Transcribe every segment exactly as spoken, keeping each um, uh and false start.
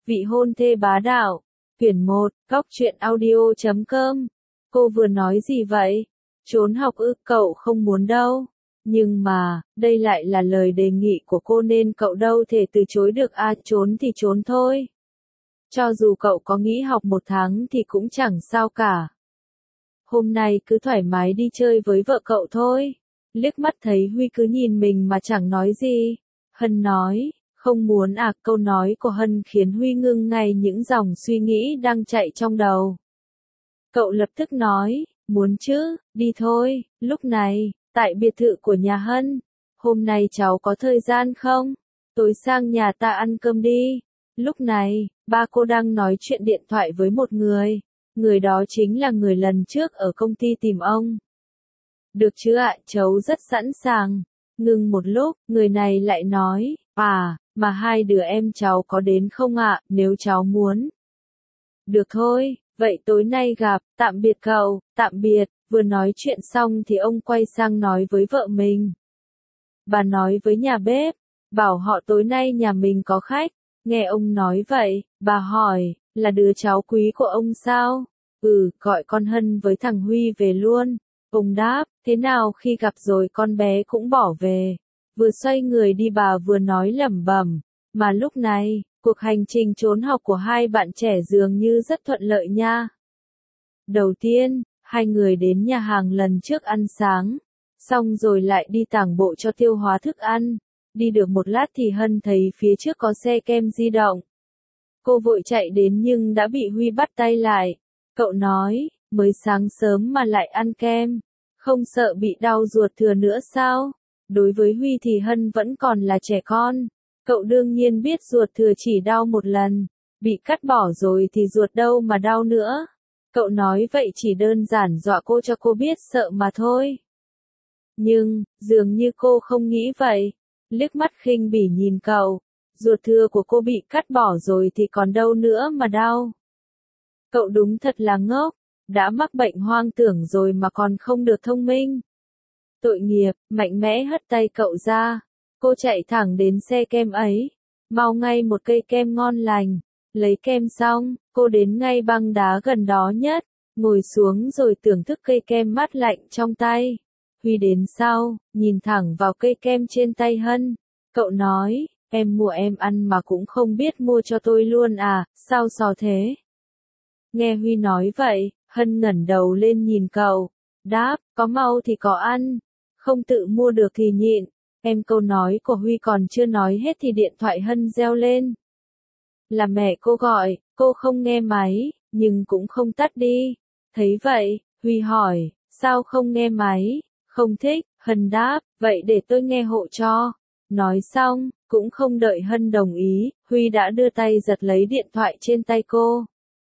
Vị hôn thê bá đạo. Quyển một, góc truyện audio chấm com. Cô vừa nói gì vậy? Trốn học ư? Cậu không muốn đâu. Nhưng mà, đây lại là lời đề nghị của cô nên cậu đâu thể từ chối được à, trốn thì trốn thôi. Cho dù cậu có nghỉ học một tháng thì cũng chẳng sao cả. Hôm nay cứ thoải mái đi chơi với vợ cậu thôi. Liếc mắt thấy Huy cứ nhìn mình mà chẳng nói gì. Hân nói, không muốn à, câu nói của Hân khiến Huy ngưng ngay những dòng suy nghĩ đang chạy trong đầu. Cậu lập tức nói, muốn chứ, đi thôi. Lúc này, tại biệt thự của nhà Hân, hôm nay cháu có thời gian không? Tối sang nhà ta ăn cơm đi. Lúc này, ba cô đang nói chuyện điện thoại với một người. Người đó chính là người lần trước ở công ty tìm ông. Được chứ ạ, cháu rất sẵn sàng. Ngừng một lúc, người này lại nói, à, mà hai đứa em cháu có đến không ạ, nếu cháu muốn. Được thôi, vậy tối nay gặp, tạm biệt cậu, tạm biệt. Vừa nói chuyện xong thì ông quay sang nói với vợ mình. Bà nói với nhà bếp, bảo họ tối nay nhà mình có khách. Nghe ông nói vậy, bà hỏi, là đứa cháu quý của ông sao? Ừ, gọi con Hân với thằng Huy về luôn. Ông đáp, thế nào khi gặp rồi con bé cũng bỏ về. Vừa xoay người đi bà vừa nói lẩm bẩm, mà lúc này, cuộc hành trình trốn học của hai bạn trẻ dường như rất thuận lợi nha. Đầu tiên, hai người đến nhà hàng lần trước ăn sáng, xong rồi lại đi tản bộ cho tiêu hóa thức ăn. Đi được một lát thì Hân thấy phía trước có xe kem di động. Cô vội chạy đến nhưng đã bị Huy bắt tay lại. Cậu nói, mới sáng sớm mà lại ăn kem, không sợ bị đau ruột thừa nữa sao? Đối với Huy thì Hân vẫn còn là trẻ con. Cậu đương nhiên biết ruột thừa chỉ đau một lần, bị cắt bỏ rồi thì ruột đâu mà đau nữa. Cậu nói vậy chỉ đơn giản dọa cô cho cô biết sợ mà thôi. Nhưng, dường như cô không nghĩ vậy. Liếc mắt khinh bỉ nhìn cậu, ruột thừa của cô bị cắt bỏ rồi thì còn đâu nữa mà đau. Cậu đúng thật là ngốc, đã mắc bệnh hoang tưởng rồi mà còn không được thông minh. Tội nghiệp, mạnh mẽ hất tay cậu ra. Cô chạy thẳng đến xe kem ấy, mau ngay một cây kem ngon lành. Lấy kem xong, cô đến ngay băng đá gần đó nhất, ngồi xuống rồi thưởng thức cây kem mát lạnh trong tay. Huy đến sau, nhìn thẳng vào cây kem trên tay Hân. Cậu nói, em mua em ăn mà cũng không biết mua cho tôi luôn à, sao xò thế? Nghe Huy nói vậy, Hân ngẩng đầu lên nhìn cậu. Đáp, có mau thì có ăn, không tự mua được thì nhịn. Em câu nói của Huy còn chưa nói hết thì điện thoại Hân reo lên. Là mẹ cô gọi, cô không nghe máy, nhưng cũng không tắt đi. Thấy vậy, Huy hỏi, sao không nghe máy? Không thích, Hân đáp, vậy để tôi nghe hộ cho. Nói xong, cũng không đợi Hân đồng ý, Huy đã đưa tay giật lấy điện thoại trên tay cô.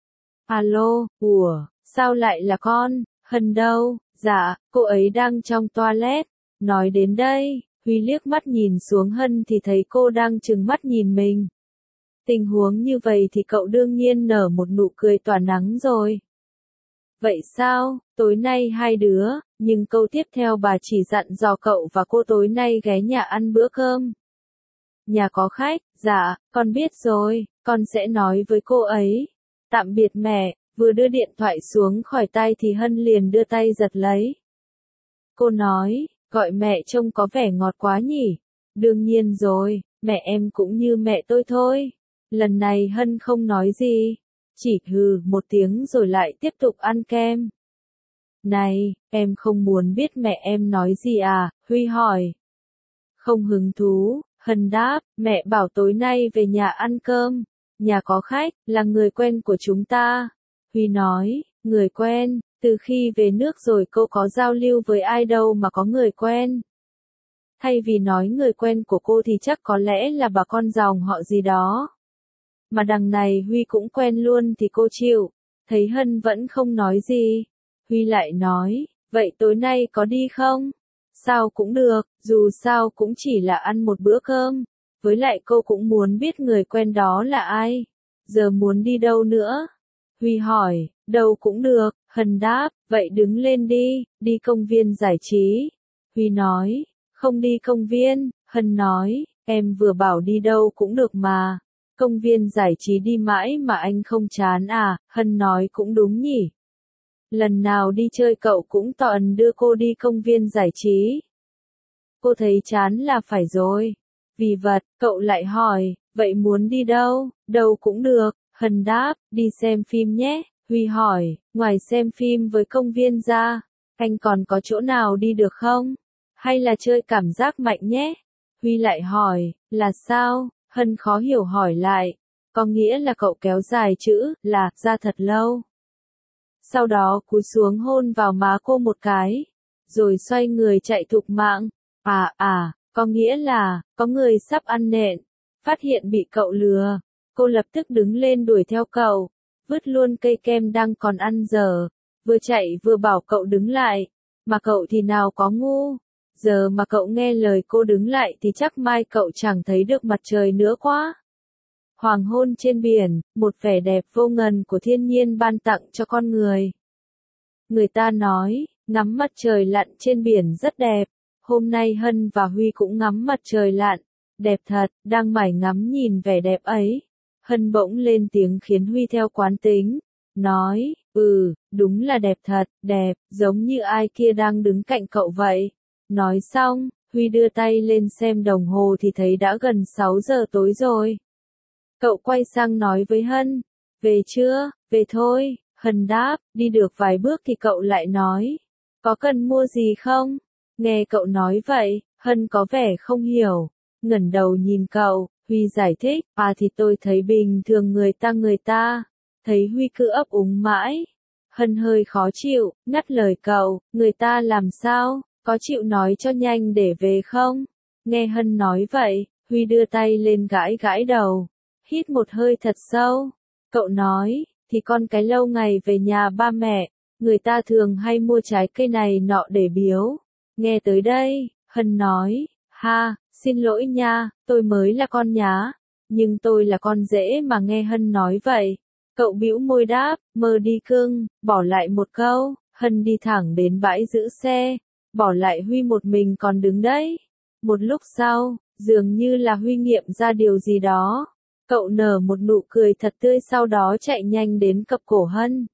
Alo, ủa, sao lại là con? Hân đâu? Dạ, cô ấy đang trong toilet. Nói đến đây, Huy liếc mắt nhìn xuống Hân thì thấy cô đang trừng mắt nhìn mình. Tình huống như vậy thì cậu đương nhiên nở một nụ cười tỏa nắng rồi. Vậy sao, tối nay hai đứa, nhưng câu tiếp theo bà chỉ dặn dò cậu và cô tối nay ghé nhà ăn bữa cơm. Nhà có khách, dạ, con biết rồi, con sẽ nói với cô ấy. Tạm biệt mẹ, vừa đưa điện thoại xuống khỏi tay thì Hân liền đưa tay giật lấy. Cô nói, gọi mẹ trông có vẻ ngọt quá nhỉ? Đương nhiên rồi, mẹ em cũng như mẹ tôi thôi. Lần này Hân không nói gì, chỉ hừ một tiếng rồi lại tiếp tục ăn kem. Này, em không muốn biết mẹ em nói gì à? Huy hỏi. Không hứng thú, Hân đáp, mẹ bảo tối nay về nhà ăn cơm. Nhà có khách, là người quen của chúng ta. Huy nói, người quen, từ khi về nước rồi cô có giao lưu với ai đâu mà có người quen. Thay vì nói người quen của cô thì chắc có lẽ là bà con dòng họ gì đó. Mà đằng này Huy cũng quen luôn thì cô chịu. Thấy Hân vẫn không nói gì, Huy lại nói, vậy tối nay có đi không? Sao cũng được, dù sao cũng chỉ là ăn một bữa cơm. Với lại cô cũng muốn biết người quen đó là ai. Giờ muốn đi đâu nữa? Huy hỏi, đâu cũng được, Hân đáp, vậy đứng lên đi, đi công viên giải trí. Huy nói, không đi công viên, Hân nói, em vừa bảo đi đâu cũng được mà. Công viên giải trí đi mãi mà anh không chán à, Hân nói cũng đúng nhỉ. Lần nào đi chơi cậu cũng toàn đưa cô đi công viên giải trí. Cô thấy chán là phải rồi. Vì vật, cậu lại hỏi, vậy muốn đi đâu? Đâu cũng được, Hân đáp, đi xem phim nhé. Huy hỏi, ngoài xem phim với công viên ra, anh còn có chỗ nào đi được không? Hay là chơi cảm giác mạnh nhé? Huy lại hỏi, là sao? Hân khó hiểu hỏi lại, có nghĩa là cậu kéo dài chữ, là, ra thật lâu. Sau đó cúi xuống hôn vào má cô một cái, rồi xoay người chạy thục mạng. À à, có nghĩa là, có người sắp ăn nện, phát hiện bị cậu lừa. Cô lập tức đứng lên đuổi theo cậu, vứt luôn cây kem đang còn ăn dở, vừa chạy vừa bảo cậu đứng lại, mà cậu thì nào có ngu. Giờ mà cậu nghe lời cô đứng lại thì chắc mai cậu chẳng thấy được mặt trời nữa quá. Hoàng hôn trên biển, một vẻ đẹp vô ngần của thiên nhiên ban tặng cho con người. Người ta nói, ngắm mặt trời lặn trên biển rất đẹp. Hôm nay Hân và Huy cũng ngắm mặt trời lặn. Đẹp thật, đang mải ngắm nhìn vẻ đẹp ấy. Hân bỗng lên tiếng khiến Huy theo quán tính. Nói, ừ, đúng là đẹp thật, đẹp, giống như ai kia đang đứng cạnh cậu vậy. Nói xong, Huy đưa tay lên xem đồng hồ thì thấy đã gần sáu giờ tối rồi. Cậu quay sang nói với Hân, về chưa, về thôi. Hân đáp, đi được vài bước thì cậu lại nói, có cần mua gì không? Nghe cậu nói vậy, Hân có vẻ không hiểu, ngẩng đầu nhìn cậu. Huy giải thích, à thì tôi thấy bình thường người ta người ta. Thấy Huy cứ ấp úng mãi. Hân hơi khó chịu, ngắt lời cậu, người ta làm sao, có chịu nói cho nhanh để về không? Nghe Hân nói vậy, Huy đưa tay lên gãi gãi đầu, hít một hơi thật sâu. Cậu nói, thì con cái lâu ngày về nhà ba mẹ, người ta thường hay mua trái cây này nọ để biếu. Nghe tới đây, Hân nói, ha, xin lỗi nha, tôi mới là con nhá, nhưng tôi là con rể mà. Nghe Hân nói vậy, cậu bĩu môi đáp, mơ đi cưng, bỏ lại một câu. Hân đi thẳng đến bãi giữ xe, bỏ lại Huy một mình còn đứng đấy. Một lúc sau, dường như là Huy nghiệm ra điều gì đó. Cậu nở một nụ cười thật tươi sau đó chạy nhanh đến cặp cổ Hân.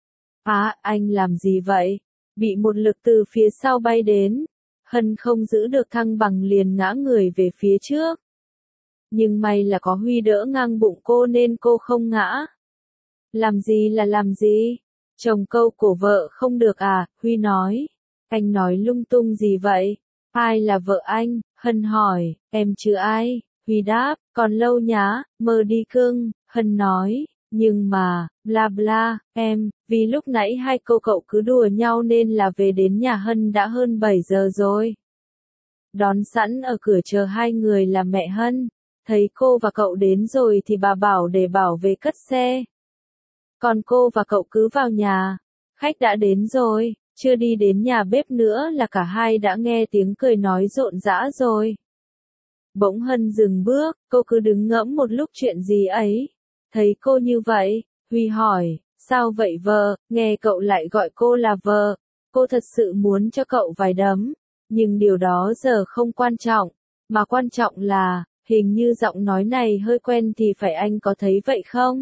À, anh làm gì vậy? Bị một lực từ phía sau bay đến. Hân không giữ được thăng bằng liền ngã người về phía trước. Nhưng may là có Huy đỡ ngang bụng cô nên cô không ngã. Làm gì là làm gì? Chồng câu cổ vợ không được à? Huy nói. Anh nói lung tung gì vậy? Ai là vợ anh? Hân hỏi. Em chứ ai? Huy đáp. Còn lâu nhá, mơ đi cưng. Hân nói. Nhưng mà, bla bla, em, vì lúc nãy hai cô cậu cứ đùa nhau nên là về đến nhà Hân đã hơn bảy giờ rồi. Đón sẵn ở cửa chờ hai người là mẹ Hân. Thấy cô và cậu đến rồi thì bà bảo để bảo về cất xe. Còn cô và cậu cứ vào nhà. Khách đã đến rồi, chưa đi đến nhà bếp nữa là cả hai đã nghe tiếng cười nói rộn rã rồi. Bỗng Hân dừng bước, cô cứ đứng ngẫm một lúc chuyện gì ấy. Thấy cô như vậy, Huy hỏi, sao vậy vợ? Nghe cậu lại gọi cô là vợ. Cô thật sự muốn cho cậu vài đấm. Nhưng điều đó giờ không quan trọng. Mà quan trọng là, hình như giọng nói này hơi quen thì phải anh có thấy vậy không?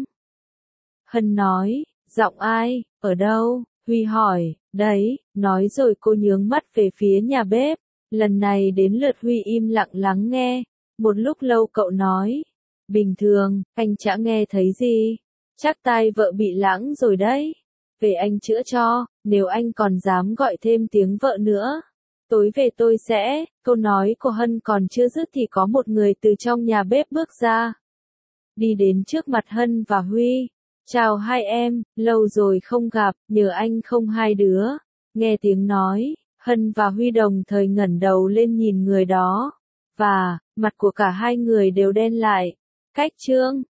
Hân nói, giọng ai, ở đâu? Huy hỏi, đấy, nói rồi cô nhướng mắt về phía nhà bếp. Lần này đến lượt Huy im lặng lắng nghe. Một lúc lâu cậu nói, bình thường, anh chả nghe thấy gì. Chắc tai vợ bị lãng rồi đấy. Về anh chữa cho, nếu anh còn dám gọi thêm tiếng vợ nữa. Tối về tôi sẽ, câu nói của Hân còn chưa dứt thì có một người từ trong nhà bếp bước ra. Đi đến trước mặt Hân và Huy. Chào hai em, lâu rồi không gặp, nhờ anh không hai đứa. Nghe tiếng nói, Hân và Huy đồng thời ngẩng đầu lên nhìn người đó. Và, mặt của cả hai người đều đen lại. Cách trương,